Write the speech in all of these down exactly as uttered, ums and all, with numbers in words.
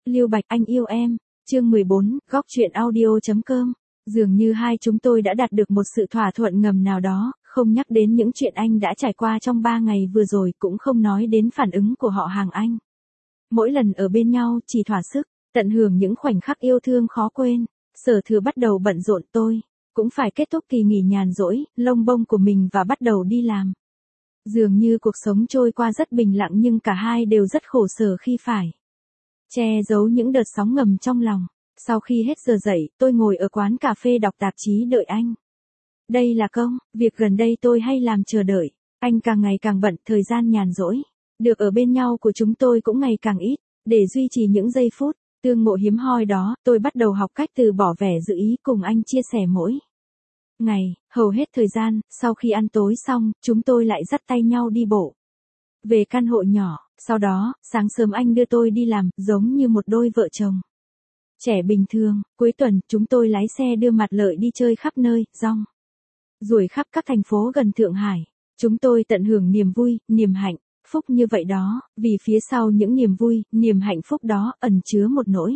Lưu Bạch anh yêu em, chương mười bốn, góc truyện audio chấm com. Dường như hai chúng tôi đã đạt được một sự thỏa thuận ngầm nào đó, không nhắc đến những chuyện anh đã trải qua trong ba ngày vừa rồi, cũng không nói đến phản ứng của họ hàng anh. Mỗi lần ở bên nhau chỉ thỏa sức, tận hưởng những khoảnh khắc yêu thương khó quên. Sở Thừa bắt đầu bận rộn, tôi cũng phải kết thúc kỳ nghỉ nhàn rỗi, lông bông của mình và bắt đầu đi làm. Dường như cuộc sống trôi qua rất bình lặng nhưng cả hai đều rất khổ sở khi phải che giấu những đợt sóng ngầm trong lòng. Sau khi hết giờ dậy, tôi ngồi ở quán cà phê đọc tạp chí đợi anh. Đây là công việc gần đây tôi hay làm chờ đợi. Anh càng ngày càng bận, thời gian nhàn rỗi được ở bên nhau của chúng tôi cũng ngày càng ít. Để duy trì những giây phút tương ngộ hiếm hoi đó, tôi bắt đầu học cách từ bỏ vẻ dự ý cùng anh chia sẻ mỗi ngày. Hầu hết thời gian, sau khi ăn tối xong, chúng tôi lại dắt tay nhau đi bộ về căn hộ nhỏ. Sau đó, sáng sớm anh đưa tôi đi làm, giống như một đôi vợ chồng trẻ bình thường. Cuối tuần, chúng tôi lái xe đưa Mặt Lợi đi chơi khắp nơi, rong ruổi khắp các thành phố gần Thượng Hải. Chúng tôi tận hưởng niềm vui, niềm hạnh phúc như vậy đó, vì phía sau những niềm vui, niềm hạnh phúc đó ẩn chứa một nỗi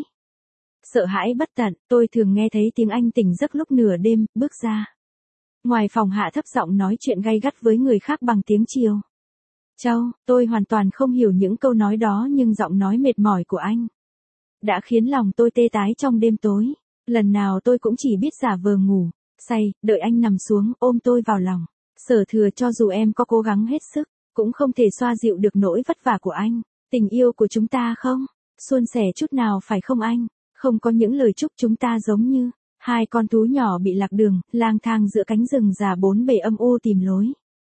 sợ hãi bất tận. Tôi thường nghe thấy tiếng anh tỉnh giấc lúc nửa đêm, bước ra ngoài phòng hạ thấp giọng nói chuyện gay gắt với người khác bằng tiếng Triều Châu. Tôi hoàn toàn không hiểu những câu nói đó, nhưng giọng nói mệt mỏi của anh đã khiến lòng tôi tê tái trong đêm tối. Lần nào tôi cũng chỉ biết giả vờ ngủ say, đợi anh nằm xuống ôm tôi vào lòng. Sở Thừa, cho dù em có cố gắng hết sức, cũng không thể xoa dịu được nỗi vất vả của anh. Tình yêu của chúng ta không suôn sẻ chút nào phải không anh? Không có những lời chúc chúng ta giống như hai con thú nhỏ bị lạc đường, lang thang giữa cánh rừng già bốn bề âm u tìm lối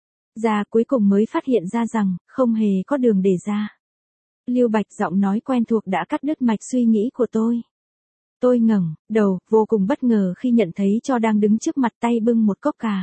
ra, cuối cùng mới phát hiện ra rằng không hề có đường để ra. Lưu Bạch, giọng nói quen thuộc đã cắt đứt mạch suy nghĩ của tôi. Tôi ngẩng đầu, vô cùng bất ngờ khi nhận thấy Cho đang đứng trước mặt, tay bưng một cốc cà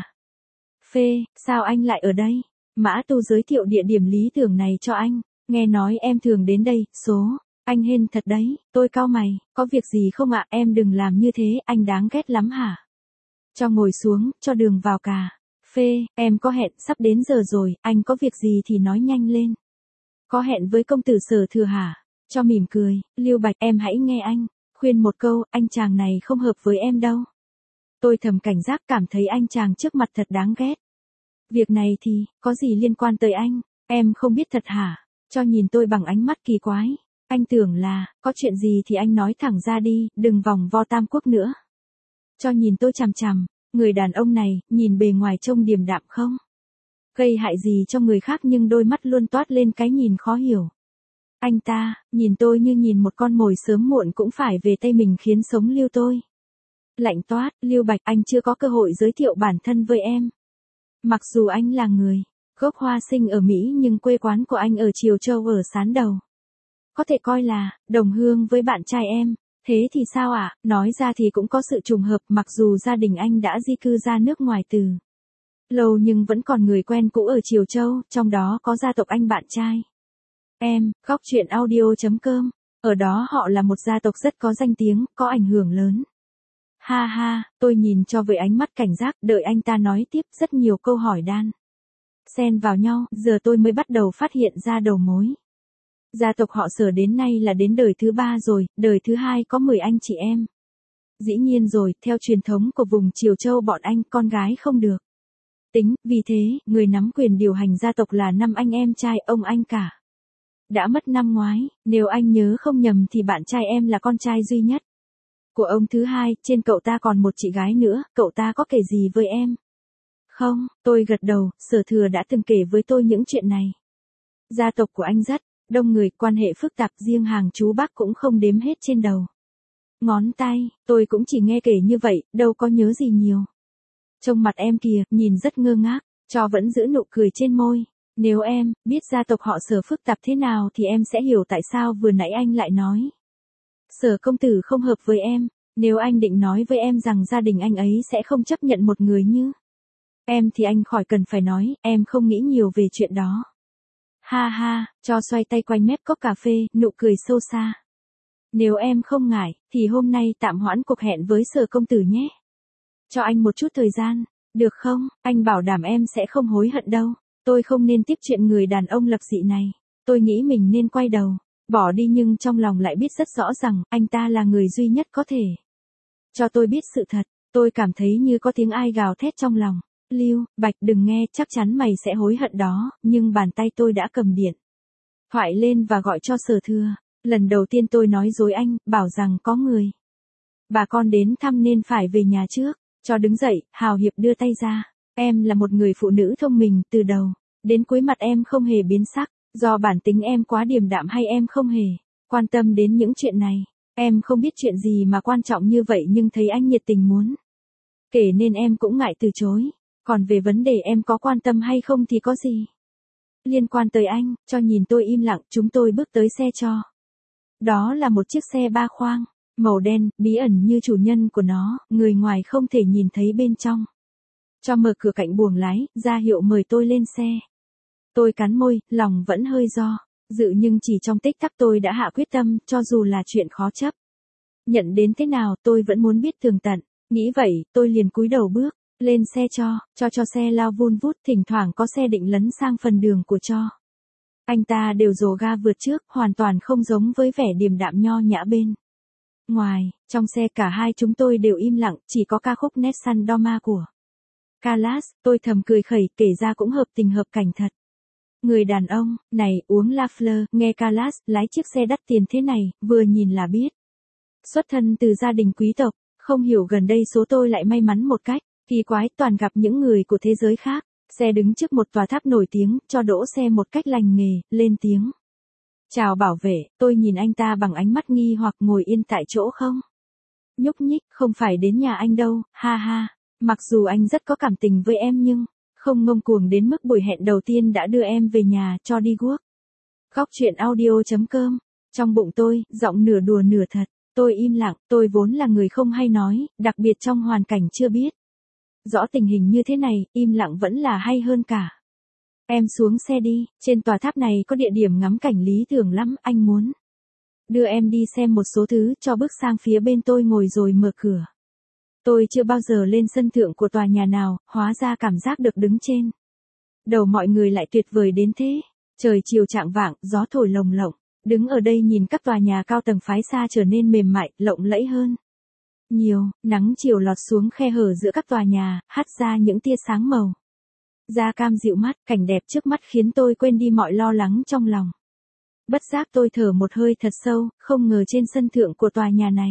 phê. Sao anh lại ở đây? Mã Tu giới thiệu địa điểm lý tưởng này cho anh. Nghe nói em thường đến đây. Số anh hên thật đấy. Tôi cau mày. Có việc gì không ạ? Em đừng làm như thế, anh đáng ghét lắm hả? Cho ngồi xuống, cho đường vào cà phê. Em có hẹn, sắp đến giờ rồi, anh có việc gì thì nói nhanh lên. Có hẹn với công tử Sở Thừa hả? Cho mỉm cười. Lưu Bạch, em hãy nghe anh khuyên một câu, anh chàng này không hợp với em đâu. Tôi thầm cảnh giác, cảm thấy anh chàng trước mặt thật đáng ghét. Việc này thì, có gì liên quan tới anh? Em không biết thật hả? Cho nhìn tôi bằng ánh mắt kỳ quái. Anh tưởng là, có chuyện gì thì anh nói thẳng ra đi, đừng vòng vo tam quốc nữa. Cho nhìn tôi chằm chằm. Người đàn ông này, nhìn bề ngoài trông điềm đạm không gây hại gì cho người khác, nhưng đôi mắt luôn toát lên cái nhìn khó hiểu. Anh ta, nhìn tôi như nhìn một con mồi sớm muộn cũng phải về tay mình, khiến sống lưu tôi lạnh toát. Lưu Bạch, anh chưa có cơ hội giới thiệu bản thân với em. Mặc dù anh là người gốc Hoa sinh ở Mỹ, nhưng quê quán của anh ở Triều Châu ở Sán Đầu. Có thể coi là đồng hương với bạn trai em. Thế thì sao ạ? À? Nói ra thì cũng có sự trùng hợp, mặc dù gia đình anh đã di cư ra nước ngoài từ lâu nhưng vẫn còn người quen cũ ở Triều Châu, trong đó có gia tộc anh bạn trai em. Góc truyện audio chấm com. Ở đó họ là một gia tộc rất có danh tiếng, có ảnh hưởng lớn. Ha ha, tôi nhìn Cho với ánh mắt cảnh giác, đợi anh ta nói tiếp. Rất nhiều câu hỏi đan xen vào nhau, giờ tôi mới bắt đầu phát hiện ra đầu mối. Gia tộc họ Sở đến nay là đến đời thứ ba rồi, đời thứ hai có mười anh chị em. Dĩ nhiên rồi, theo truyền thống của vùng Triều Châu bọn anh, con gái không được tính, vì thế, người nắm quyền điều hành gia tộc là năm anh em trai ông anh cả. Đã mất năm ngoái, nếu anh nhớ không nhầm thì bạn trai em là con trai duy nhất của ông thứ hai, trên cậu ta còn một chị gái nữa. Cậu ta có kể gì với em không? Tôi gật đầu. Sở Thừa đã từng kể với tôi những chuyện này. Gia tộc của anh rất đông người, quan hệ phức tạp, riêng hàng chú bác cũng không đếm hết trên đầu ngón tay. Tôi cũng chỉ nghe kể như vậy, đâu có nhớ gì nhiều. Trông mặt em kìa, nhìn rất ngơ ngác. Cho vẫn giữ nụ cười trên môi. Nếu em biết gia tộc họ Sở phức tạp thế nào thì em sẽ hiểu tại sao vừa nãy anh lại nói Sở công tử không hợp với em. Nếu anh định nói với em rằng gia đình anh ấy sẽ không chấp nhận một người như em thì anh khỏi cần phải nói, em không nghĩ nhiều về chuyện đó. Ha ha, Cho xoay tay quanh mép cốc cà phê, nụ cười sâu xa. Nếu em không ngại, thì hôm nay tạm hoãn cuộc hẹn với Sở công tử nhé. Cho anh một chút thời gian, được không? Anh bảo đảm em sẽ không hối hận đâu. Tôi không nên tiếp chuyện người đàn ông lập dị này. Tôi nghĩ mình nên quay đầu Bỏ đi nhưng trong lòng lại biết rất rõ rằng, anh ta là người duy nhất có thể cho tôi biết sự thật. Tôi cảm thấy như có tiếng ai gào thét trong lòng. Lưu, Bạch đừng nghe, chắc chắn mày sẽ hối hận đó, nhưng bàn tay tôi đã cầm điện thoại lên và gọi cho Sở Thừa. Lần đầu tiên tôi nói dối anh, bảo rằng có người bà con đến thăm nên phải về nhà trước. Cho đứng dậy, hào hiệp đưa tay ra. Em là một người phụ nữ thông minh, từ đầu đến cuối mặt em không hề biến sắc. Do bản tính em quá điềm đạm hay em không hề quan tâm đến những chuyện này. Em không biết chuyện gì mà quan trọng như vậy nhưng thấy anh nhiệt tình muốn kể nên em cũng ngại từ chối. Còn về vấn đề em có quan tâm hay không thì có gì liên quan tới anh. Cho nhìn tôi im lặng, chúng tôi bước tới xe cho. Đó là một chiếc xe ba khoang, màu đen, bí ẩn như chủ nhân của nó, người ngoài không thể nhìn thấy bên trong. Cho mở cửa cạnh buồng lái, ra hiệu mời tôi lên xe. Tôi cắn môi, lòng vẫn hơi do dự nhưng chỉ trong tích tắc tôi đã hạ quyết tâm, cho dù là chuyện khó chấp nhận đến thế nào tôi vẫn muốn biết tường tận. Nghĩ vậy, tôi liền cúi đầu bước lên xe cho, cho cho xe lao vun vút, thỉnh thoảng có xe định lấn sang phần đường của cho. Anh ta đều rồ ga vượt trước, hoàn toàn không giống với vẻ điềm đạm nho nhã bên ngoài. Trong xe cả hai chúng tôi đều im lặng, chỉ có ca khúc Nessun Dorma của Callas. Tôi thầm cười khẩy, kể ra cũng hợp tình hợp cảnh thật. Người đàn ông này uống La Fleur, nghe Callas lái chiếc xe đắt tiền thế này, vừa nhìn là biết xuất thân từ gia đình quý tộc. Không hiểu gần đây số tôi lại may mắn một cách kỳ quái, toàn gặp những người của thế giới khác. Xe đứng trước một tòa tháp nổi tiếng, cho đỗ xe một cách lành nghề, lên tiếng chào bảo vệ. Tôi nhìn anh ta bằng ánh mắt nghi hoặc, ngồi yên tại chỗ không nhúc nhích. Không phải đến nhà anh đâu, ha ha. Mặc dù anh rất có cảm tình với em nhưng không ngông cuồng đến mức buổi hẹn đầu tiên đã đưa em về nhà cho đi guốc. Góc truyện audio chấm com. Trong bụng tôi, giọng nửa đùa nửa thật. Tôi im lặng, tôi vốn là người không hay nói, đặc biệt trong hoàn cảnh chưa biết rõ tình hình như thế này, im lặng vẫn là hay hơn cả. Em xuống xe đi, trên tòa tháp này có địa điểm ngắm cảnh lý tưởng lắm, anh muốn đưa em đi xem một số thứ. Cho bước sang phía bên tôi ngồi rồi mở cửa. Tôi chưa bao giờ lên sân thượng của tòa nhà nào, hóa ra cảm giác được đứng trên đầu mọi người lại tuyệt vời đến thế. Trời chiều chạng vạng, gió thổi lồng lộng. Đứng ở đây nhìn các tòa nhà cao tầng phái xa trở nên mềm mại, lộng lẫy hơn nhiều. Nắng chiều lọt xuống khe hở giữa các tòa nhà, hắt ra những tia sáng màu da cam dịu mắt. Cảnh đẹp trước mắt khiến tôi quên đi mọi lo lắng trong lòng. Bất giác tôi thở một hơi thật sâu, không ngờ trên sân thượng của tòa nhà này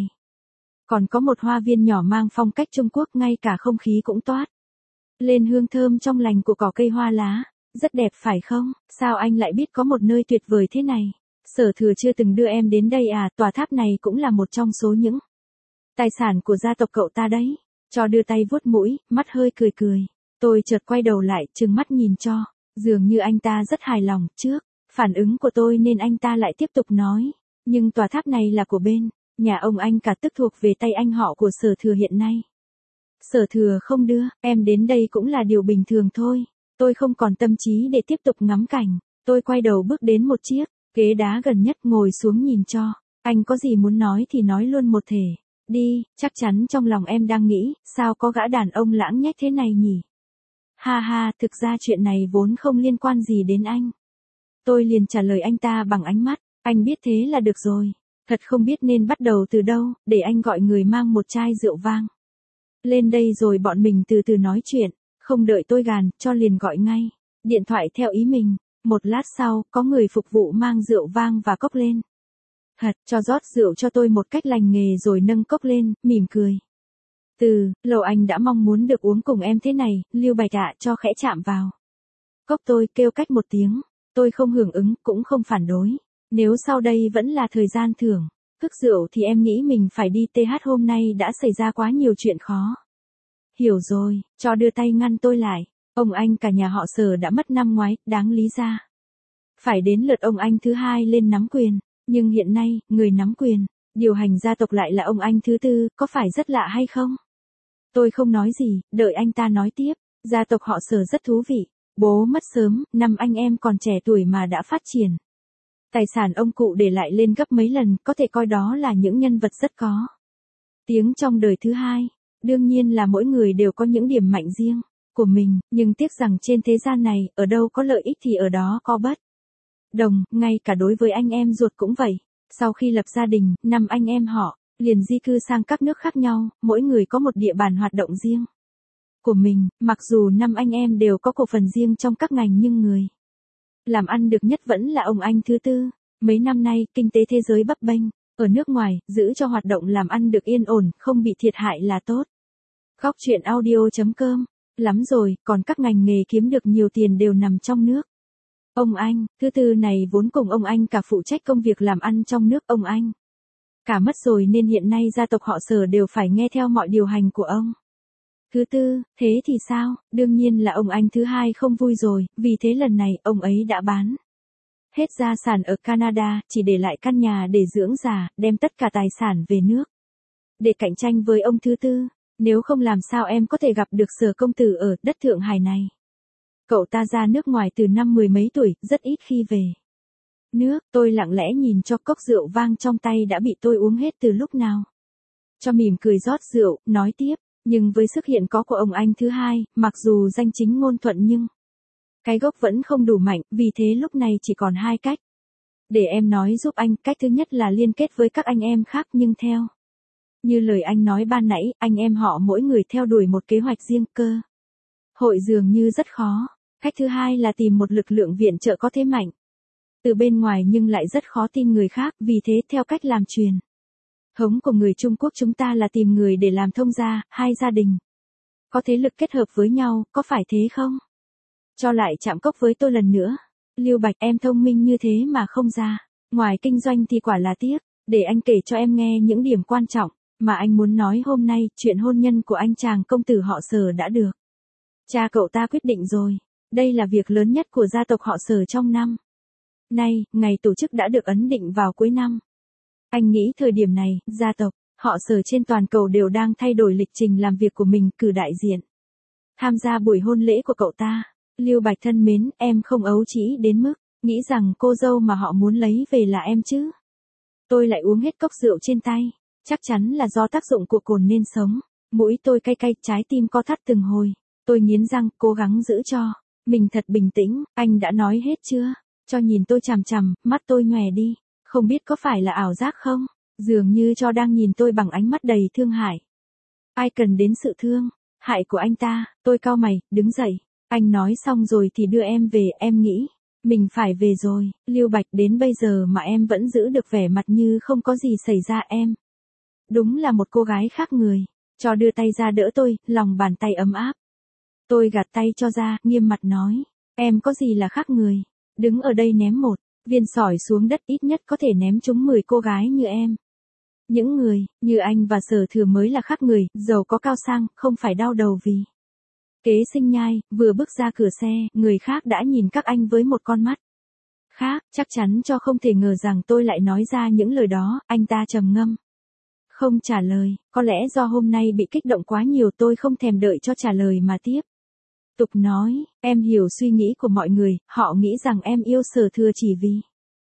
còn có một hoa viên nhỏ mang phong cách Trung Quốc, ngay cả không khí cũng toát lên hương thơm trong lành của cỏ cây hoa lá. Rất đẹp phải không? Sao anh lại biết có một nơi tuyệt vời thế này? Sở Thừa chưa từng đưa em đến đây à? Tòa tháp này cũng là một trong số những tài sản của gia tộc cậu ta đấy. Cho đưa tay vuốt mũi, mắt hơi cười cười. Tôi chợt quay đầu lại, trừng mắt nhìn Cho. Dường như anh ta rất hài lòng. Trước phản ứng của tôi nên anh ta lại tiếp tục nói. Nhưng tòa tháp này là của bên nhà ông anh cả, tức thuộc về tay anh họ của Sở Thừa hiện nay. Sở Thừa không đưa em đến đây cũng là điều bình thường thôi. Tôi không còn tâm trí để tiếp tục ngắm cảnh. Tôi quay đầu bước đến một chiếc ghế đá gần nhất, ngồi xuống nhìn Cho. Anh có gì muốn nói thì nói luôn một thể đi. Chắc chắn trong lòng em đang nghĩ, sao có gã đàn ông lãng nhách thế này nhỉ? Ha ha, thực ra chuyện này vốn không liên quan gì đến anh. Tôi liền trả lời anh ta bằng ánh mắt. Anh biết thế là được rồi. Thật không biết nên bắt đầu từ đâu, để anh gọi người mang một chai rượu vang lên đây rồi bọn mình từ từ nói chuyện. Không đợi tôi gàn, Cho liền gọi ngay điện thoại theo ý mình. Một lát sau, có người phục vụ mang rượu vang và cốc lên. Thật, Cho rót rượu cho tôi một cách lành nghề rồi nâng cốc lên, mỉm cười. Từ lâu anh đã mong muốn được uống cùng em thế này. Lưu Bạch ạ. Cho khẽ chạm vào cốc tôi, kêu cách một tiếng. Tôi không hưởng ứng, cũng không phản đối. Nếu sau đây vẫn là thời gian thưởng thức rượu thì em nghĩ mình phải đi. Th hôm nay đã xảy ra quá nhiều chuyện khó hiểu rồi. Cho đưa tay ngăn tôi lại. Ông anh cả nhà họ Sở đã mất năm ngoái, đáng lý ra phải đến lượt ông anh thứ hai lên nắm quyền. Nhưng hiện nay, người nắm quyền điều hành gia tộc lại là ông anh thứ tư, có phải rất lạ hay không? Tôi không nói gì, đợi anh ta nói tiếp. Gia tộc họ Sở rất thú vị. Bố mất sớm, năm anh em còn trẻ tuổi mà đã phát triển tài sản ông cụ để lại lên gấp mấy lần, có thể coi đó là những nhân vật rất có tiếng trong đời thứ hai. Đương nhiên là mỗi người đều có những điểm mạnh riêng của mình, nhưng tiếc rằng trên thế gian này, ở đâu có lợi ích thì ở đó có bất đồng, ngay cả đối với anh em ruột cũng vậy. Sau khi lập gia đình, năm anh em họ liền di cư sang các nước khác nhau, mỗi người có một địa bàn hoạt động riêng của mình, mặc dù năm anh em đều có cổ phần riêng trong các ngành nhưng người làm ăn được nhất vẫn là ông anh thứ tư. Mấy năm nay, kinh tế thế giới bấp bênh, ở nước ngoài, giữ cho hoạt động làm ăn được yên ổn, không bị thiệt hại là tốt. Góc truyện audio.com, lắm rồi, còn các ngành nghề kiếm được nhiều tiền đều nằm trong nước. Ông anh, thứ tư này vốn cùng ông anh cả phụ trách công việc làm ăn trong nước, ông anh cả mất rồi nên hiện nay gia tộc họ Sở đều phải nghe theo mọi điều hành của ông thứ tư. Thế thì sao? Đương nhiên là ông anh thứ hai không vui rồi, vì thế lần này ông ấy đã bán hết gia sản ở Canada, chỉ để lại căn nhà để dưỡng già, đem tất cả tài sản về nước để cạnh tranh với ông thứ tư. Nếu không làm sao em có thể gặp được Sở công tử ở đất Thượng Hải này. Cậu ta ra nước ngoài từ năm mười mấy tuổi, rất ít khi về nước. Tôi lặng lẽ nhìn cho cốc rượu vang trong tay đã bị tôi uống hết từ lúc nào. Cho mỉm cười rót rượu, nói tiếp, nhưng với sức hiện có của ông anh thứ hai, mặc dù danh chính ngôn thuận nhưng cái gốc vẫn không đủ mạnh, vì thế lúc này chỉ còn hai cách. Để em nói giúp anh, cách thứ nhất là liên kết với các anh em khác nhưng theo như lời anh nói ban nãy, anh em họ mỗi người theo đuổi một kế hoạch riêng, cơ hội dường như rất khó. Cách thứ hai là tìm một lực lượng viện trợ có thế mạnh từ bên ngoài nhưng lại rất khó tin người khác, vì thế theo cách làm truyền thống của người Trung Quốc chúng ta là tìm người để làm thông gia, hai gia đình có thế lực kết hợp với nhau, có phải thế không? Cho lại chạm cốc với tôi lần nữa. Lưu Bạch, em thông minh như thế mà không ra ngoài kinh doanh thì quả là tiếc. Để anh kể cho em nghe những điểm quan trọng mà anh muốn nói hôm nay. Chuyện hôn nhân của anh chàng công tử họ Sở đã được cha cậu ta quyết định rồi. Đây là việc lớn nhất của gia tộc họ Sở trong năm nay, ngày tổ chức đã được ấn định vào cuối năm. Anh nghĩ thời điểm này, gia tộc họ Sở trên toàn cầu đều đang thay đổi lịch trình làm việc của mình, cử đại diện tham gia buổi hôn lễ của cậu ta. Lưu Bạch thân mến, em không ấu trĩ đến mức nghĩ rằng cô dâu mà họ muốn lấy về là em chứ. Tôi lại uống hết cốc rượu trên tay. Chắc chắn là do tác dụng của cồn nên sống. Mũi tôi cay cay, trái tim co thắt từng hồi. Tôi nghiến răng, cố gắng giữ cho mình thật bình tĩnh. Anh đã nói hết chưa? Cho nhìn tôi chằm chằm, mắt tôi nhòe đi. Không biết có phải là ảo giác không? Dường như cho đang nhìn tôi bằng ánh mắt đầy thương hại. Ai cần đến sự thương hại của anh ta? Tôi cau mày, đứng dậy. Anh nói xong rồi thì đưa em về, em nghĩ mình phải về rồi. Lưu Bạch, đến bây giờ mà em vẫn giữ được vẻ mặt như không có gì xảy ra, em đúng là một cô gái khác người. Cho đưa tay ra đỡ tôi, lòng bàn tay ấm áp. Tôi gạt tay cho ra, nghiêm mặt nói, em có gì là khác người. Đứng ở đây ném một viên sỏi xuống đất, ít nhất có thể ném trúng mười cô gái như em. Những người như anh và Sở Thừa mới là khác người, giàu có cao sang, không phải đau đầu vì kế sinh nhai. Vừa bước ra cửa xe, người khác đã nhìn các anh với một con mắt khác, chắc chắn cho không thể ngờ rằng tôi lại nói ra những lời đó. Anh ta trầm ngâm, không trả lời. Có lẽ do hôm nay bị kích động quá nhiều, tôi không thèm đợi cho trả lời mà tiếp tục nói, em hiểu suy nghĩ của mọi người, họ nghĩ rằng em yêu Sở Thừa chỉ vì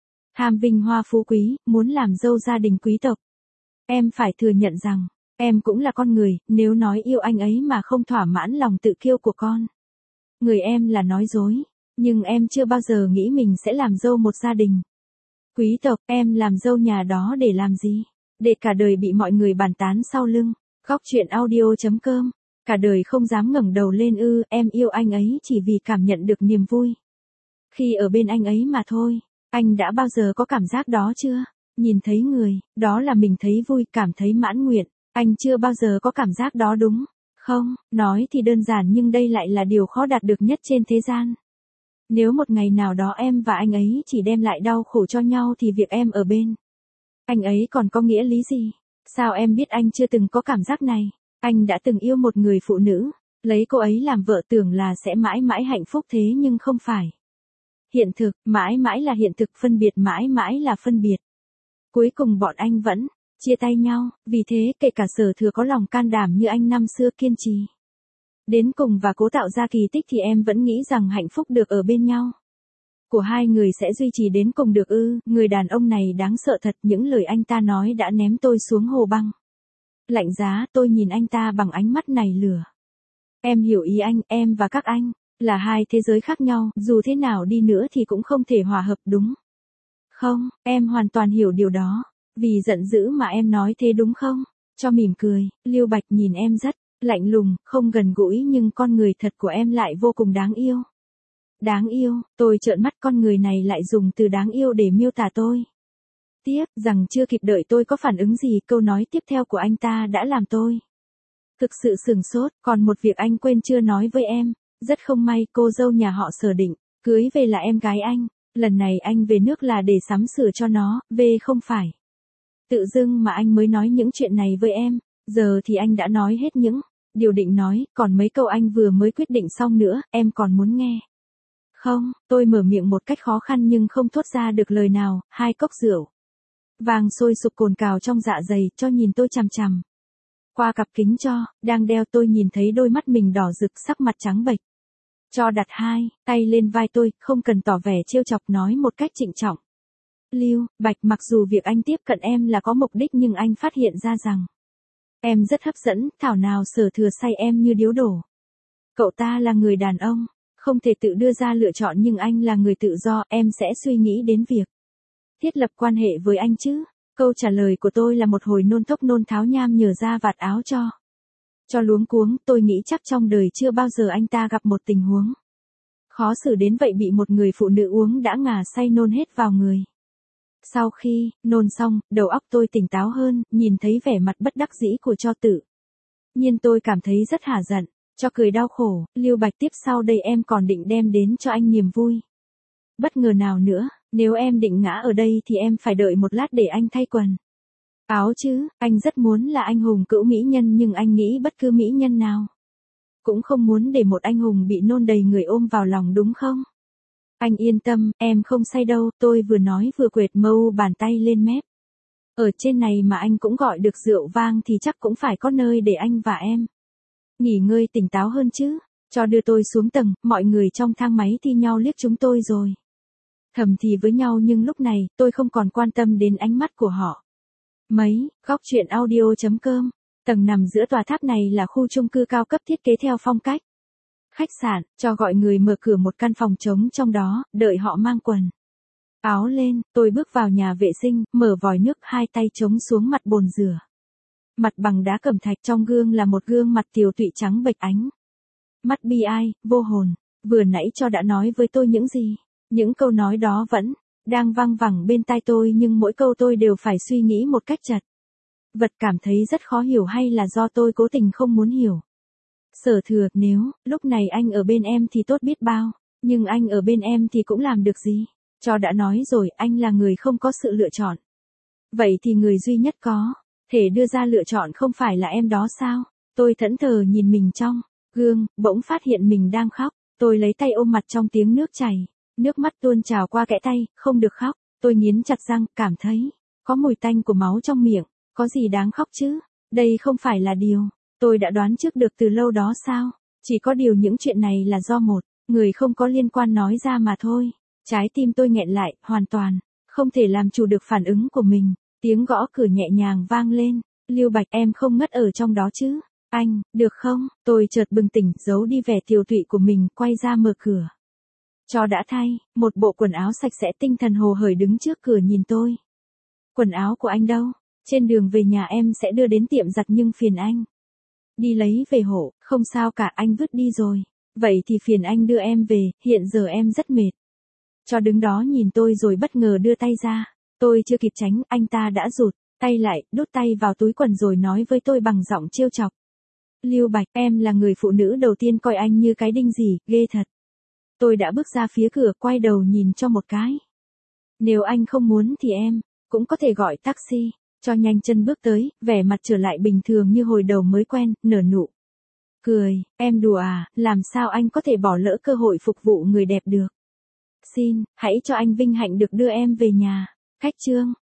ham vinh hoa phú quý, muốn làm dâu gia đình quý tộc. Em phải thừa nhận rằng em cũng là con người, nếu nói yêu anh ấy mà không thỏa mãn lòng tự kiêu của con người em là nói dối. Nhưng em chưa bao giờ nghĩ mình sẽ làm dâu một gia đình quý tộc. Em làm dâu nhà đó để làm gì? Để cả đời bị mọi người bàn tán sau lưng. Góc truyện audio.com, cả đời không dám ngẩng đầu lên ư? Em yêu anh ấy chỉ vì cảm nhận được niềm vui khi ở bên anh ấy mà thôi. Anh đã bao giờ có cảm giác đó chưa? Nhìn thấy người, đó là mình thấy vui, cảm thấy mãn nguyện. Anh chưa bao giờ có cảm giác đó đúng không? Nói thì đơn giản nhưng đây lại là điều khó đạt được nhất trên thế gian. Nếu một ngày nào đó em và anh ấy chỉ đem lại đau khổ cho nhau thì việc em ở bên anh ấy còn có nghĩa lý gì? Sao em biết anh chưa từng có cảm giác này? Anh đã từng yêu một người phụ nữ, lấy cô ấy làm vợ tưởng là sẽ mãi mãi hạnh phúc, thế nhưng không phải. Hiện thực, mãi mãi là hiện thực, phân biệt mãi mãi là phân biệt. Cuối cùng bọn anh vẫn chia tay nhau, vì thế kể cả Sở Thừa có lòng can đảm như anh năm xưa kiên trì đến cùng và cố tạo ra kỳ tích thì em vẫn nghĩ rằng hạnh phúc được ở bên nhau của hai người sẽ duy trì đến cùng được ư? Người đàn ông này đáng sợ thật, những lời anh ta nói đã ném tôi xuống hồ băng lạnh giá. Tôi nhìn anh ta bằng ánh mắt này lửa. Em hiểu ý anh, em và các anh Là hai thế giới khác nhau, dù thế nào đi nữa thì cũng không thể hòa hợp đúng. Không, em hoàn toàn hiểu điều đó. Vì giận dữ mà em nói thế đúng không? Cho mỉm cười, Lưu Bạch nhìn em rất lạnh lùng, không gần gũi nhưng con người thật của em lại vô cùng đáng yêu. Đáng yêu, tôi trợn mắt, con người này lại dùng từ đáng yêu để miêu tả tôi. Tiếc rằng chưa kịp đợi tôi có phản ứng gì, câu nói tiếp theo của anh ta đã làm tôi thực sự sửng sốt. Còn một việc anh quên chưa nói với em, rất không may cô dâu nhà họ Sở định cưới về là em gái anh. Lần này anh về nước là để sắm sửa cho nó, về không phải tự dưng mà anh mới nói những chuyện này với em. Giờ thì anh đã nói hết những điều định nói, còn mấy câu anh vừa mới quyết định xong nữa, em còn muốn nghe không? Tôi mở miệng một cách khó khăn nhưng không thốt ra được lời nào. Hai cốc rượu vàng sôi sục cồn cào trong dạ dày, cho nhìn tôi chằm chằm qua cặp kính cho đang đeo. Tôi nhìn thấy đôi mắt mình đỏ rực, sắc mặt trắng bệch. Cho đặt hai tay lên vai tôi, không cần tỏ vẻ trêu chọc, nói một cách trịnh trọng. Lưu Bạch, mặc dù việc anh tiếp cận em là có mục đích nhưng anh phát hiện ra rằng em rất hấp dẫn, thảo nào Sở thừa say em như điếu đổ. Cậu ta là người đàn ông, không thể tự đưa ra lựa chọn, nhưng anh là người tự do, em sẽ suy nghĩ đến việc thiết lập quan hệ với anh chứ? Câu trả lời của tôi là một hồi nôn thốc nôn tháo, nham nhở ra vạt áo cho cho luống cuống. Tôi nghĩ chắc trong đời chưa bao giờ anh ta gặp một tình huống khó xử đến vậy, bị một người phụ nữ uống đã ngà say nôn hết vào người. Sau khi nôn xong, đầu óc tôi tỉnh táo hơn, nhìn thấy vẻ mặt bất đắc dĩ của Cho tự nhiên tôi cảm thấy rất hả giận. Cho cười đau khổ, Lưu Bạch, tiếp sau đây em còn định đem đến cho anh niềm vui bất ngờ nào nữa? Nếu em định ngã ở đây thì em phải đợi một lát để anh thay quần áo chứ. Anh rất muốn là anh hùng cữu mỹ nhân, nhưng anh nghĩ bất cứ mỹ nhân nào cũng không muốn để một anh hùng bị nôn đầy người ôm vào lòng, đúng không? Anh yên tâm, em không say đâu. Tôi vừa nói vừa quệt mâu bàn tay lên mép. Ở trên này mà anh cũng gọi được rượu vang thì chắc cũng phải có nơi để anh và em nghỉ ngơi tỉnh táo hơn chứ. Cho đưa tôi xuống tầng, mọi người trong thang máy thi nhau liếc chúng tôi rồi thầm thì với nhau, nhưng lúc này tôi không còn quan tâm đến ánh mắt của họ mấy. Góc truyện audio chấm com. Tầng nằm giữa tòa tháp này là khu chung cư cao cấp thiết kế theo phong cách khách sạn. Cho gọi người mở cửa một căn phòng trống trong đó, đợi họ mang quần áo lên. Tôi bước vào nhà vệ sinh, mở vòi nước, hai tay chống xuống mặt bồn rửa mặt bằng đá cẩm thạch. Trong gương là một gương mặt tiều tụy trắng bệch, ánh mắt bi ai, vô hồn. Vừa nãy Cho đã nói với tôi những gì? Những câu nói đó vẫn đang văng vẳng bên tai tôi, nhưng mỗi câu tôi đều phải suy nghĩ một cách chật vật, cảm thấy rất khó hiểu, hay là do tôi cố tình không muốn hiểu? Sở thừa, nếu lúc này anh ở bên em thì tốt biết bao, nhưng anh ở bên em thì cũng làm được gì? Cho đã nói rồi, anh là người không có sự lựa chọn. Vậy thì người duy nhất có thể đưa ra lựa chọn không phải là em đó sao? Tôi thẫn thờ nhìn mình trong gương, bỗng phát hiện mình đang khóc. Tôi lấy tay ôm mặt trong tiếng nước chảy. Nước mắt tuôn trào qua kẽ tay. Không được khóc. Tôi nghiến chặt răng, cảm thấy có mùi tanh của máu trong miệng. Có gì đáng khóc chứ? Đây không phải là điều tôi đã đoán trước được từ lâu đó sao? Chỉ có điều những chuyện này là do một người không có liên quan nói ra mà thôi. Trái tim tôi nghẹn lại, hoàn toàn không thể làm chủ được phản ứng của mình. Tiếng gõ cửa nhẹ nhàng vang lên. Lưu Bạch, em không ngất ở trong đó chứ? Anh, được không? Tôi chợt bừng tỉnh, giấu đi vẻ tiều tụy của mình, quay ra mở cửa. Cho đã thay một bộ quần áo sạch sẽ, tinh thần hồ hởi đứng trước cửa nhìn tôi. Quần áo của anh đâu? Trên đường về nhà em sẽ đưa đến tiệm giặt, nhưng phiền anh đi lấy về hộ. Không sao cả, anh vứt đi rồi. Vậy thì phiền anh đưa em về, hiện giờ em rất mệt. Cho đứng đó nhìn tôi rồi bất ngờ đưa tay ra. Tôi chưa kịp tránh, anh ta đã rụt tay lại, đút tay vào túi quần rồi nói với tôi bằng giọng trêu chọc. Lưu Bạch, em là người phụ nữ đầu tiên coi anh như cái đinh gì, ghê thật. Tôi đã bước ra phía cửa, quay đầu nhìn Cho một cái. Nếu anh không muốn thì em cũng có thể gọi taxi. Cho nhanh chân bước tới, vẻ mặt trở lại bình thường như hồi đầu mới quen, nở nụ cười. Em đùa à, làm sao anh có thể bỏ lỡ cơ hội phục vụ người đẹp được? Xin, hãy cho anh vinh hạnh được đưa em về nhà. Khách trương.